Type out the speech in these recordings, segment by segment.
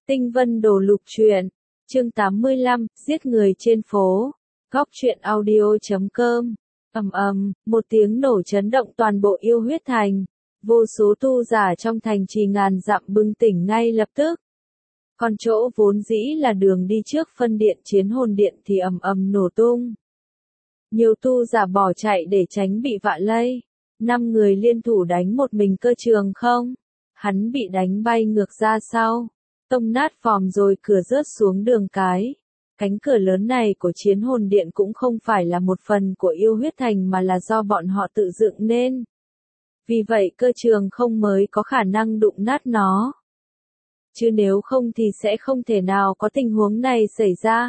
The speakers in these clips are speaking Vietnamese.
Tinh Vân Đồ Lục Truyện, chương 85, giết người trên phố. Góc truyện audio.com. Một tiếng nổ chấn động toàn bộ Yêu Huyết Thành. Vô số tu giả trong thành trì ngàn dặm bừng tỉnh ngay lập tức. Còn chỗ vốn dĩ là đường đi trước phân điện Chiến Hồn Điện thì nổ tung. Nhiều tu giả bỏ chạy để tránh bị vạ lây. 5 người liên thủ đánh một mình Cơ Trường không. Hắn bị đánh bay ngược ra sau. Tông nát vòm rồi cửa rớt xuống đường cái. Cánh cửa lớn này của Chiến Hồn Điện cũng không phải là một phần của Yêu Huyết Thành mà là do bọn họ tự dựng nên. Vì vậy Cơ Trường không mới có khả năng đụng nát nó. Chứ nếu không thì sẽ không thể nào có tình huống này xảy ra.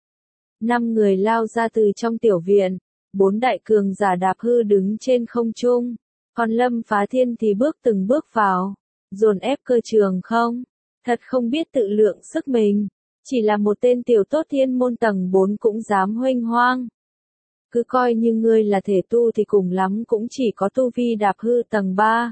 5 người lao ra từ trong tiểu viện. 4 đại cường giả đạp hư đứng trên không trung. Còn Lâm Phá Thiên thì từng bước vào. Dồn ép Cơ Trường không. Thật không biết tự lượng sức mình. Chỉ là một tên tiểu tốt thiên môn tầng 4 cũng dám huênh hoang. Cứ coi như ngươi là thể tu thì cùng lắm cũng chỉ có tu vi đạp hư tầng 3.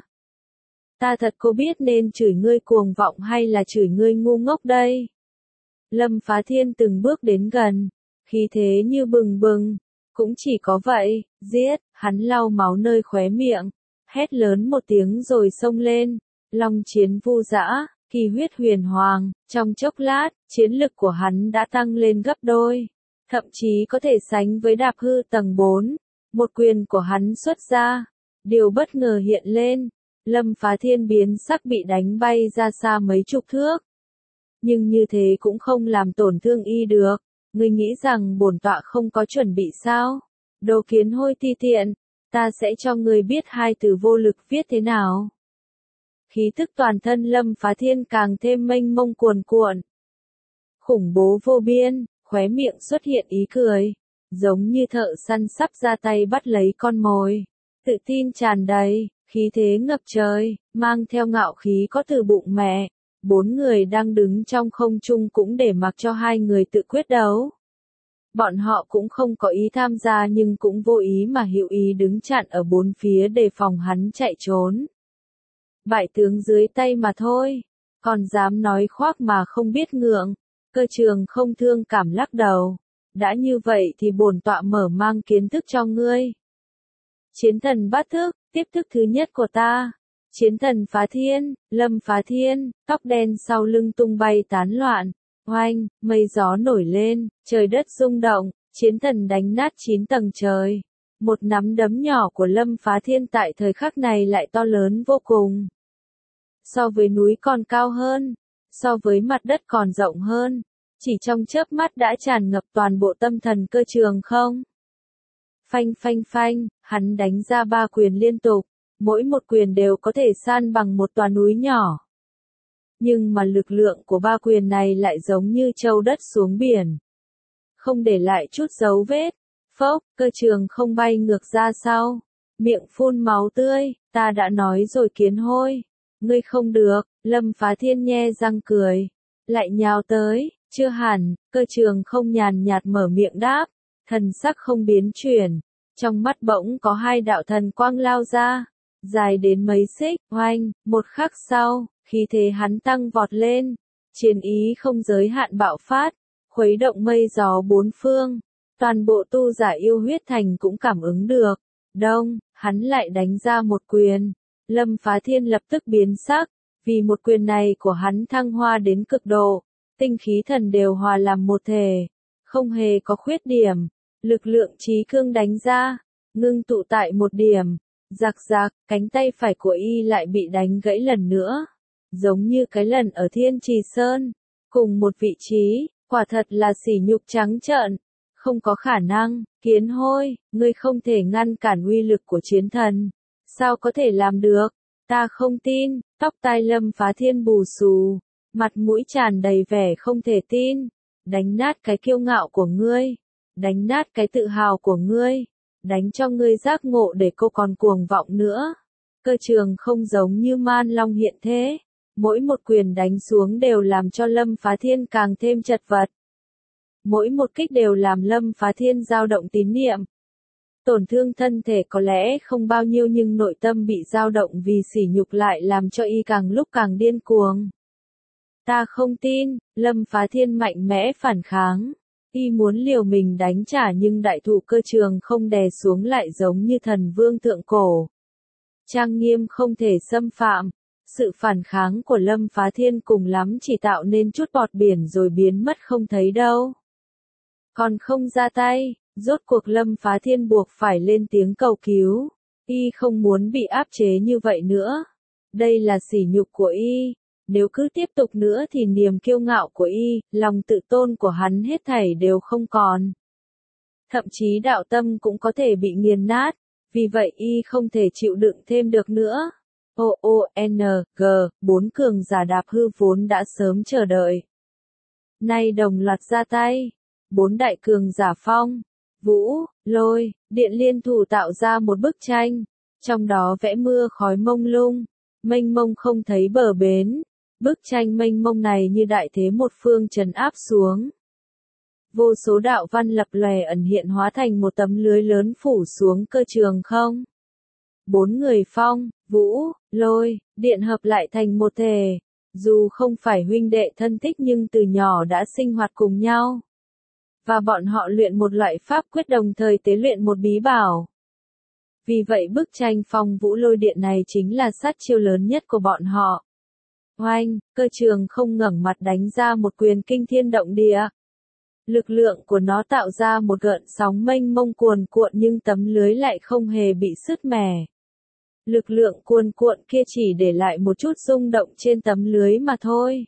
Ta thật có biết nên chửi ngươi cuồng vọng hay là chửi ngươi ngu ngốc đây. Lâm Phá Thiên từng bước đến gần. Khí thế như bừng bừng. Cũng chỉ có vậy, giết, hắn lau máu nơi khóe miệng. Hét lớn một tiếng rồi xông lên. Long chiến vu dã. Kỳ huyết huyền hoàng, trong chốc lát, chiến lực của hắn đã tăng lên gấp đôi. Thậm chí có thể sánh với đạp hư tầng 4. Một quyền của hắn xuất ra. Điều bất ngờ hiện lên. Lâm Phá Thiên biến sắc bị đánh bay ra xa mấy chục thước. Nhưng như thế cũng không làm tổn thương y được. Ngươi nghĩ rằng bổn tọa không có chuẩn bị sao? Đồ kiến hôi ti tiện. Ta sẽ cho ngươi biết hai từ vô lực viết thế nào. Khí tức toàn thân Lâm Phá Thiên càng thêm mênh mông cuồn cuộn. Khủng bố vô biên, khóe miệng xuất hiện ý cười. Giống như thợ săn sắp ra tay bắt lấy con mồi. Tự tin tràn đầy, khí thế ngập trời, mang theo ngạo khí có từ bụng mẹ. 4 người đang đứng trong không trung cũng để mặc cho 2 người tự quyết đấu. Bọn họ cũng không có ý tham gia nhưng cũng vô ý mà hữu ý đứng chặn ở 4 phía để phòng hắn chạy trốn. Bại tướng dưới tay mà thôi, còn dám nói khoác mà không biết ngượng. Cơ Trường không thương cảm lắc đầu. Đã như vậy thì bổn tọa mở mang kiến thức cho ngươi. Chiến thần bát thức, tiếp thức thứ nhất của ta. Chiến thần Phá Thiên, Lâm Phá Thiên, tóc đen sau lưng tung bay tán loạn. Oanh, mây gió nổi lên, trời đất rung động, chiến thần đánh nát 9 tầng trời. Một nắm đấm nhỏ của Lâm Phá Thiên tại thời khắc này lại to lớn vô cùng. So với núi còn cao hơn, so với mặt đất còn rộng hơn, chỉ trong chớp mắt đã tràn ngập toàn bộ tâm thần Cơ Trường không. Phanh phanh phanh, hắn đánh ra 3 quyền liên tục, mỗi một quyền đều có thể san bằng một tòa núi nhỏ. Nhưng mà lực lượng của 3 quyền này lại giống như châu đất xuống biển. Không để lại chút dấu vết. Phốc, Cơ Trường không bay ngược ra sau. Miệng phun máu tươi, ta đã nói rồi kiến hôi. Ngươi không được, Lâm Phá Thiên nhe răng cười. Lại nhào tới, chưa hẳn, Cơ Trường không nhàn nhạt mở miệng đáp. Thần sắc không biến chuyển. Trong mắt bỗng có 2 đạo thần quang lao ra. Dài đến mấy xích, oanh, một khắc sau, khí thế hắn tăng vọt lên. Chiến ý không giới hạn bạo phát, khuấy động mây gió 4 phương. Toàn bộ tu giả Yêu Huyết Thành cũng cảm ứng được. Đông, hắn lại đánh ra một quyền. Lâm Phá Thiên lập tức biến sắc, vì một quyền này của hắn thăng hoa đến cực độ. Tinh khí thần đều hòa làm một thể. Không hề có khuyết điểm. Lực lượng trí cương đánh ra, ngưng tụ tại một điểm. Rạc rạc, cánh tay phải của y lại bị đánh gãy lần nữa. Giống như cái lần ở Thiên Trì Sơn. Cùng một vị trí, quả thật là sỉ nhục trắng trợn. Không có khả năng, kiến hôi, ngươi không thể ngăn cản uy lực của chiến thần. Sao có thể làm được? Ta không tin, tóc tai Lâm Phá Thiên bù xù. Mặt mũi tràn đầy vẻ không thể tin. Đánh nát cái kiêu ngạo của ngươi. Đánh nát cái tự hào của ngươi. Đánh cho ngươi giác ngộ để cô còn cuồng vọng nữa. Cơ Trường không giống như man long hiện thế. Mỗi một quyền đánh xuống đều làm cho Lâm Phá Thiên càng thêm chật vật. Mỗi một kích đều làm Lâm Phá Thiên dao động tín niệm. Tổn thương thân thể có lẽ không bao nhiêu nhưng nội tâm bị dao động vì sỉ nhục lại làm cho y càng lúc càng điên cuồng. Ta không tin, Lâm Phá Thiên mạnh mẽ phản kháng. Y muốn liều mình đánh trả nhưng đại thụ Cơ Trường không đè xuống lại giống như thần vương thượng cổ. Trang nghiêm không thể xâm phạm. Sự phản kháng của Lâm Phá Thiên cùng lắm chỉ tạo nên chút bọt biển rồi biến mất không thấy đâu. Còn không ra tay, rốt cuộc Lâm Phá Thiên buộc phải lên tiếng cầu cứu. Y không muốn bị áp chế như vậy nữa. Đây là sỉ nhục của Y. Nếu cứ tiếp tục nữa thì niềm kiêu ngạo của Y, lòng tự tôn của hắn hết thảy đều không còn. Thậm chí đạo tâm cũng có thể bị nghiền nát. Vì vậy Y không thể chịu đựng thêm được nữa. O-O-N-G, 4 cường giả đạp hư vốn đã sớm chờ đợi. Nay đồng loạt ra tay. 4 đại cường giả Phong, Vũ, Lôi, Điện liên thủ tạo ra một bức tranh. Trong đó vẽ mưa khói mông lung, mênh mông không thấy bờ bến. Bức tranh mênh mông này như đại thế một phương trấn áp xuống. Vô số đạo văn lập lòe ẩn hiện hóa thành một tấm lưới lớn phủ xuống Cơ Trường không. 4 người Phong, Vũ, Lôi, Điện hợp lại thành một thể. Dù không phải huynh đệ thân thích nhưng từ nhỏ đã sinh hoạt cùng nhau. Và bọn họ luyện một loại pháp quyết đồng thời tế luyện một bí bảo. Vì vậy bức tranh Phong Vũ Lôi Điện này chính là sát chiêu lớn nhất của bọn họ. Oanh, Cơ Trường không ngẩng mặt đánh ra một quyền kinh thiên động địa. Lực lượng của nó tạo ra một gợn sóng mênh mông cuồn cuộn nhưng tấm lưới lại không hề bị sứt mẻ. Lực lượng cuồn cuộn kia chỉ để lại một chút rung động trên tấm lưới mà thôi.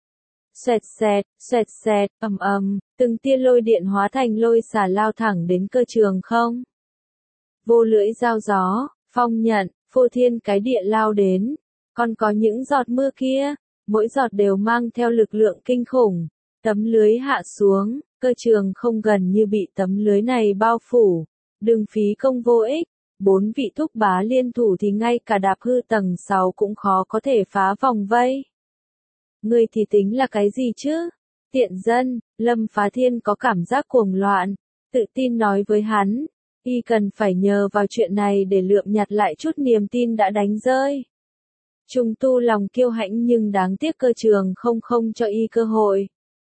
Xoẹt xẹt, từng tia lôi điện hóa thành lôi xả lao thẳng đến Cơ Trường không. Vô lưỡi dao gió, phong nhận, phô thiên cái địa lao đến. Còn có những giọt mưa kia, mỗi giọt đều mang theo lực lượng kinh khủng. Tấm lưới hạ xuống, Cơ Trường không gần như bị tấm lưới này bao phủ. Đừng phí công vô ích. 4 vị thúc bá liên thủ thì ngay cả đạp hư tầng 6 cũng khó có thể phá vòng vây. Ngươi thì tính là cái gì chứ? Tiện dân, Lâm Phá Thiên có cảm giác cuồng loạn, tự tin nói với hắn, y cần phải nhờ vào chuyện này để lượm nhặt lại chút niềm tin đã đánh rơi. Trung tu lòng kiêu hãnh nhưng đáng tiếc Cơ Trường không cho y cơ hội.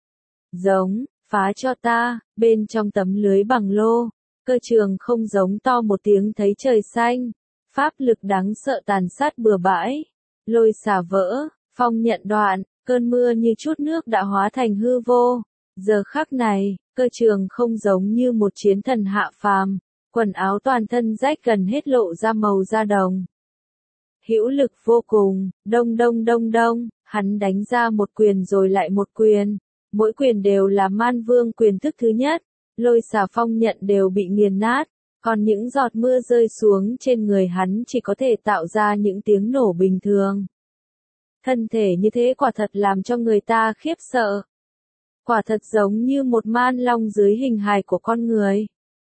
Giống, phá cho ta, bên trong tấm lưới bằng lô, Cơ Trường không giống to một tiếng thấy trời xanh, pháp lực đáng sợ tàn sát bừa bãi, lôi xả vỡ, phong nhận đoạn, cơn mưa như chút nước đã hóa thành hư vô. Giờ khắc này, Cơ Trường không giống như một chiến thần hạ phàm, quần áo toàn thân rách gần hết lộ ra màu da đồng. Hữu lực vô cùng, đông, hắn đánh ra một quyền rồi lại một quyền, mỗi quyền đều là Man Vương quyền thức thứ nhất, lôi xả phong nhận đều bị nghiền nát, còn những giọt mưa rơi xuống trên người hắn chỉ có thể tạo ra những tiếng nổ bình thường. Thân thể như thế quả thật làm cho người ta khiếp sợ. Quả thật giống như một man long dưới hình hài của con người.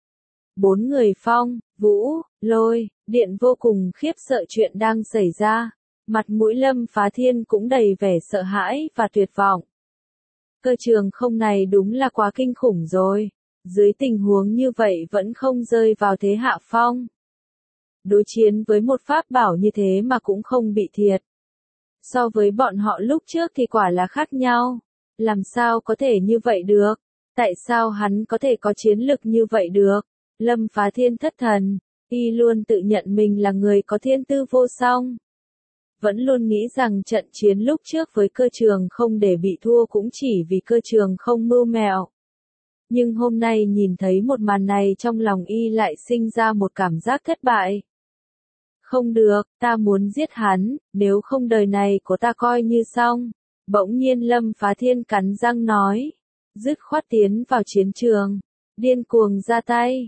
4 người Phong, Vũ, Lôi, Điện vô cùng khiếp sợ chuyện đang xảy ra. Mặt mũi Lâm Phá Thiên cũng đầy vẻ sợ hãi và tuyệt vọng. Cơ Trường không này đúng là quá kinh khủng rồi. Dưới tình huống như vậy vẫn không rơi vào thế hạ phong. Đối chiến với một pháp bảo như thế mà cũng không bị thiệt. So với bọn họ lúc trước thì quả là khác nhau. Làm sao có thể như vậy được? Tại sao hắn có thể có chiến lực như vậy được? Lâm Phá Thiên thất thần, y luôn tự nhận mình là người có thiên tư vô song. Vẫn luôn nghĩ rằng trận chiến lúc trước với Cơ Trường không để bị thua cũng chỉ vì Cơ Trường không mưu mẹo. Nhưng hôm nay nhìn thấy một màn này trong lòng y lại sinh ra một cảm giác thất bại. Không được, ta muốn giết hắn, nếu không đời này của ta coi như xong. Bỗng nhiên Lâm Phá Thiên cắn răng nói. Dứt khoát tiến vào chiến trường. Điên cuồng ra tay,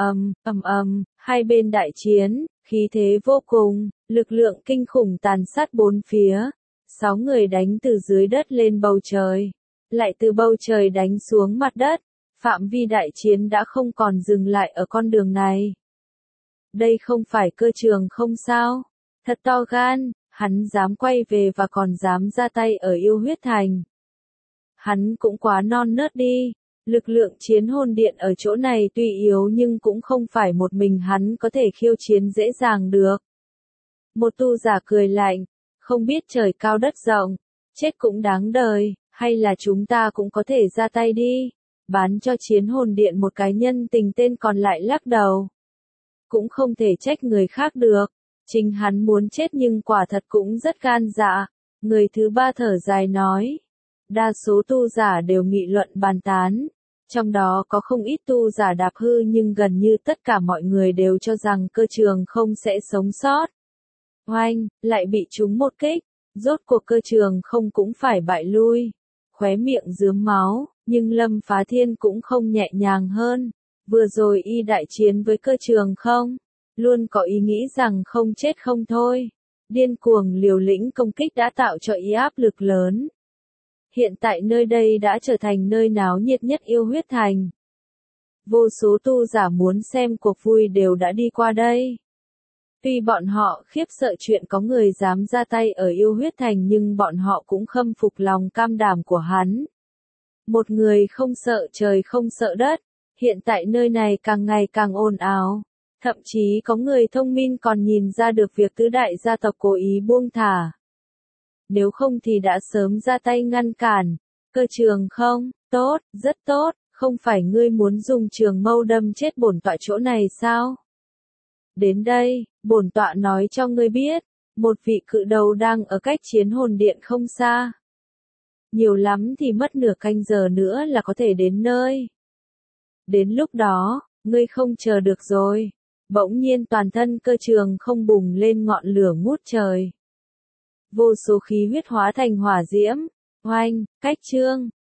hai bên đại chiến, khí thế vô cùng, lực lượng kinh khủng tàn sát bốn phía. 6 người đánh từ dưới đất lên bầu trời, lại từ bầu trời đánh xuống mặt đất. Phạm vi đại chiến đã không còn dừng lại ở con đường này. Đây không phải Cơ Trường không sao? Thật to gan, hắn dám quay về và còn dám ra tay ở Yêu Huyết Thành. Hắn cũng quá non nớt đi. Lực lượng chiến hồn điện ở chỗ này tuy yếu nhưng cũng không phải một mình hắn có thể khiêu chiến dễ dàng được. Một tu giả cười lạnh, không biết trời cao đất rộng, Chết cũng đáng đời, hay là chúng ta cũng có thể ra tay đi, bán cho chiến hồn điện một cái nhân tình. Tên còn lại lắc đầu. Cũng không thể trách người khác được, chính hắn muốn chết nhưng quả thật cũng rất gan dạ. Người thứ ba thở dài nói. Đa số tu giả đều nghị luận bàn tán. Trong đó có không ít tu giả đạp hư nhưng gần như tất cả mọi người đều cho rằng Cơ Trường không sẽ sống sót. Oanh, lại bị trúng một kích, rốt cuộc Cơ Trường không cũng phải bại lui. Khóe miệng rướm máu, nhưng Lâm Phá Thiên cũng không nhẹ nhàng hơn. Vừa rồi y đại chiến với Cơ Trường không, luôn có ý nghĩ rằng không chết không thôi. Điên cuồng liều lĩnh công kích đã tạo cho y áp lực lớn. Hiện tại nơi đây đã trở thành nơi náo nhiệt nhất Yêu Huyết Thành. Vô số tu giả muốn xem cuộc vui đều đã đi qua đây. Tuy bọn họ khiếp sợ chuyện có người dám ra tay ở Yêu Huyết Thành nhưng bọn họ cũng khâm phục lòng cam đảm của hắn. Một người không sợ trời không sợ đất, hiện tại nơi này càng ngày càng ồn ào. Thậm chí có người thông minh còn nhìn ra được việc tứ đại gia tộc cố ý buông thả. Nếu không thì đã sớm ra tay ngăn cản. Cơ Trường không, tốt, rất tốt, không phải ngươi muốn dùng trường mâu đâm chết bổn tọa chỗ này sao? Đến đây, bổn tọa nói cho ngươi biết, một vị cự đầu đang ở cách chiến hồn điện không xa. Nhiều lắm thì mất nửa canh giờ nữa là có thể đến nơi. Đến lúc đó, ngươi không chờ được rồi. Bỗng nhiên toàn thân Cơ Trường không bùng lên ngọn lửa ngút trời. Vô số khí huyết hóa thành hỏa diễm, oanh, cách chương.